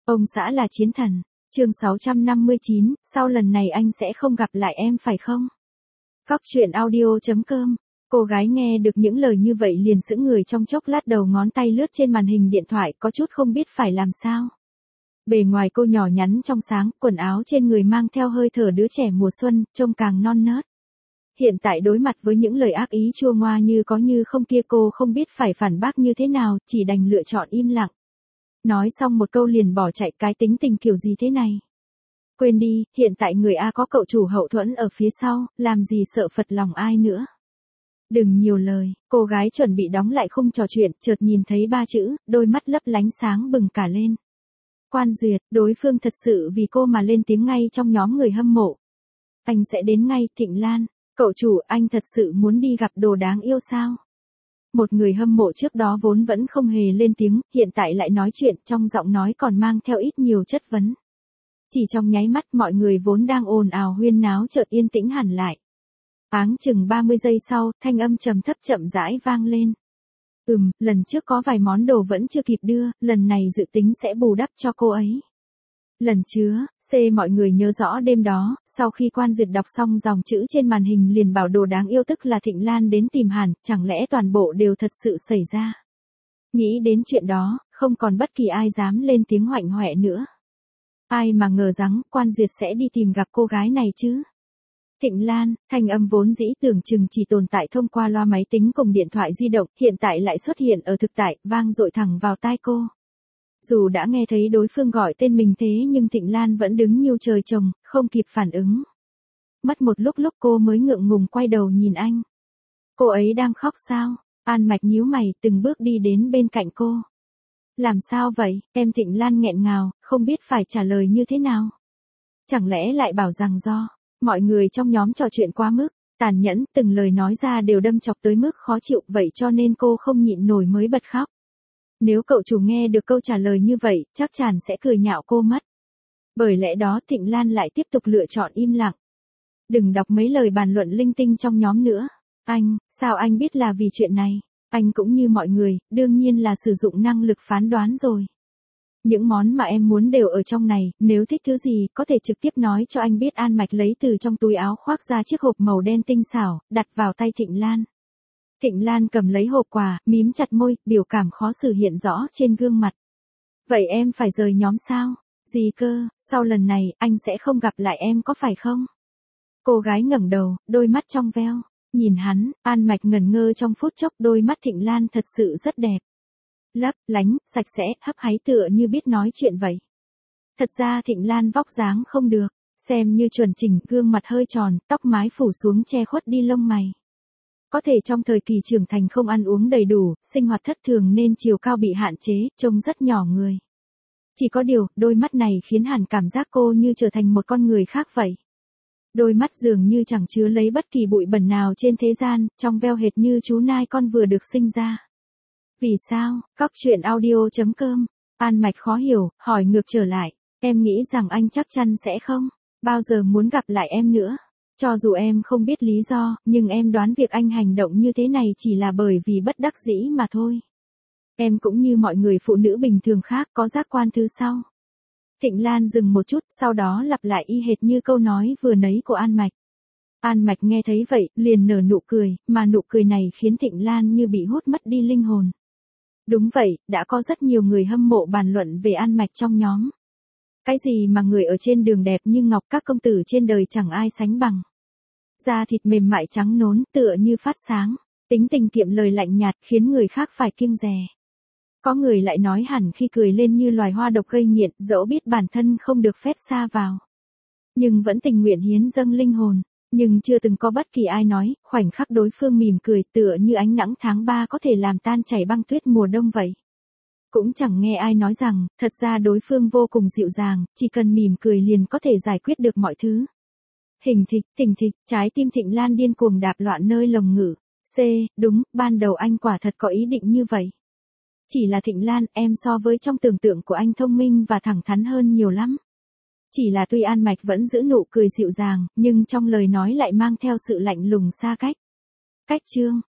Ông xã là chiến thần. Chương 659, sau lần này anh sẽ không gặp lại em phải không? Cóc truyện audio.com. Cô gái nghe được những lời như vậy liền sững người trong chốc lát, đầu ngón tay lướt trên màn hình điện thoại, có chút không biết phải làm sao. Bề ngoài cô nhỏ nhắn trong sáng, quần áo trên người mang theo hơi thở đứa trẻ mùa xuân, trông càng non nớt. Hiện tại đối mặt với những lời ác ý chua ngoa như có như không kia, cô không biết phải phản bác như thế nào, chỉ đành lựa chọn im lặng. Nói xong một câu liền bỏ chạy, cái tính tình kiểu gì thế này. Quên đi, hiện tại người A có cậu chủ hậu thuẫn ở phía sau, làm gì sợ phật lòng ai nữa. Đừng nhiều lời, cô gái chuẩn bị đóng lại khung trò chuyện, chợt nhìn thấy 3 chữ, đôi mắt lấp lánh sáng bừng cả lên. Quan Duyệt, đối phương thật sự vì cô mà lên tiếng ngay trong nhóm người hâm mộ. Anh sẽ đến ngay. Thịnh Lan, cậu chủ, anh thật sự muốn đi gặp đồ đáng yêu sao? Một người hâm mộ trước đó vốn vẫn không hề lên tiếng, hiện tại lại nói chuyện, trong giọng nói còn mang theo ít nhiều chất vấn. Chỉ trong nháy mắt, mọi người vốn đang ồn ào huyên náo chợt yên tĩnh hẳn lại. Áng chừng 30 giây sau, thanh âm trầm thấp chậm rãi vang lên. Lần trước có vài món đồ vẫn chưa kịp đưa, lần này dự tính sẽ bù đắp cho cô ấy. Lần chứa, mọi người nhớ rõ đêm đó, sau khi Quan Duyệt đọc xong dòng chữ trên màn hình liền bảo đồ đáng yêu tức là Thịnh Lan đến tìm hẳn, chẳng lẽ toàn bộ đều thật sự xảy ra. Nghĩ đến chuyện đó, không còn bất kỳ ai dám lên tiếng hoạnh hoẹ nữa. Ai mà ngờ rằng Quan Duyệt sẽ đi tìm gặp cô gái này chứ. Thịnh Lan, thanh âm vốn dĩ tưởng chừng chỉ tồn tại thông qua loa máy tính cùng điện thoại di động, hiện tại lại xuất hiện ở thực tại, vang dội thẳng vào tai cô. Dù đã nghe thấy đối phương gọi tên mình thế nhưng Thịnh Lan vẫn đứng như trời trồng, không kịp phản ứng. Mất một lúc cô mới ngượng ngùng quay đầu nhìn anh. Cô ấy đang khóc sao? An Mạch nhíu mày, từng bước đi đến bên cạnh cô. Làm sao vậy? Em Thịnh Lan nghẹn ngào, không biết phải trả lời như thế nào. Chẳng lẽ lại bảo rằng do mọi người trong nhóm trò chuyện quá mức tàn nhẫn, từng lời nói ra đều đâm chọc tới mức khó chịu, vậy cho nên cô không nhịn nổi mới bật khóc. Nếu cậu chủ nghe được câu trả lời như vậy, chắc chắn sẽ cười nhạo cô mất. Bởi lẽ đó Thịnh Lan lại tiếp tục lựa chọn im lặng. Đừng đọc mấy lời bàn luận linh tinh trong nhóm nữa. Sao anh biết là vì chuyện này? Anh cũng như mọi người, đương nhiên là sử dụng năng lực phán đoán rồi. Những món mà em muốn đều ở trong này, nếu thích thứ gì, có thể trực tiếp nói cho anh biết. An Mạch lấy từ trong túi áo khoác ra chiếc hộp màu đen tinh xảo, đặt vào tay Thịnh Lan. Thịnh Lan cầm lấy hộp quà, mím chặt môi, biểu cảm khó xử hiện rõ trên gương mặt. Vậy em phải rời nhóm sao? Gì cơ, sau lần này, anh sẽ không gặp lại em có phải không? Cô gái ngẩng đầu, đôi mắt trong veo. Nhìn hắn, An Mạch ngẩn ngơ trong phút chốc, đôi mắt Thịnh Lan thật sự rất đẹp. Lấp lánh, sạch sẽ, hấp háy tựa như biết nói chuyện vậy. Thật ra Thịnh Lan vóc dáng không được, xem như chuẩn chỉnh, gương mặt hơi tròn, tóc mái phủ xuống che khuất đi lông mày. Có thể trong thời kỳ trưởng thành không ăn uống đầy đủ, sinh hoạt thất thường nên chiều cao bị hạn chế, trông rất nhỏ người. Chỉ có điều, đôi mắt này khiến Hàn cảm giác cô như trở thành một con người khác vậy. Đôi mắt dường như chẳng chứa lấy bất kỳ bụi bẩn nào trên thế gian, trong veo hệt như chú nai con vừa được sinh ra. Vì sao? Cóc truyện audio.com. An Mạch khó hiểu, hỏi ngược trở lại. Em nghĩ rằng anh chắc chắn sẽ không bao giờ muốn gặp lại em nữa. Cho dù em không biết lý do, nhưng em đoán việc anh hành động như thế này chỉ là bởi vì bất đắc dĩ mà thôi. Em cũng như mọi người phụ nữ bình thường khác, có giác quan thứ sau. Thịnh Lan dừng một chút, sau đó lặp lại y hệt như câu nói vừa nấy của An Mạch. An Mạch nghe thấy vậy, liền nở nụ cười, mà nụ cười này khiến Thịnh Lan như bị hút mất đi linh hồn. Đúng vậy, đã có rất nhiều người hâm mộ bàn luận về An Mạch trong nhóm. Cái gì mà người ở trên đường đẹp như ngọc, các công tử trên đời chẳng ai sánh bằng. Da thịt mềm mại trắng nón, tựa như phát sáng, tính tình kiệm lời lạnh nhạt khiến người khác phải kiêng dè. Có người lại nói hẳn khi cười lên như loài hoa độc gây nghiện, dẫu biết bản thân không được phép xa vào, nhưng vẫn tình nguyện hiến dâng linh hồn. Nhưng chưa từng có bất kỳ ai nói, khoảnh khắc đối phương mỉm cười tựa như ánh nắng tháng 3 có thể làm tan chảy băng tuyết mùa đông vậy. Cũng chẳng nghe ai nói rằng, thật ra đối phương vô cùng dịu dàng, chỉ cần mỉm cười liền có thể giải quyết được mọi thứ. Thình thịch, trái tim Thịnh Lan điên cuồng đạp loạn nơi lồng ngực. Đúng, ban đầu anh quả thật có ý định như vậy. Chỉ là Thịnh Lan, em so với trong tưởng tượng của anh thông minh và thẳng thắn hơn nhiều lắm. Chỉ là tuy An Mạch vẫn giữ nụ cười dịu dàng, nhưng trong lời nói lại mang theo sự lạnh lùng xa cách. Cách chương,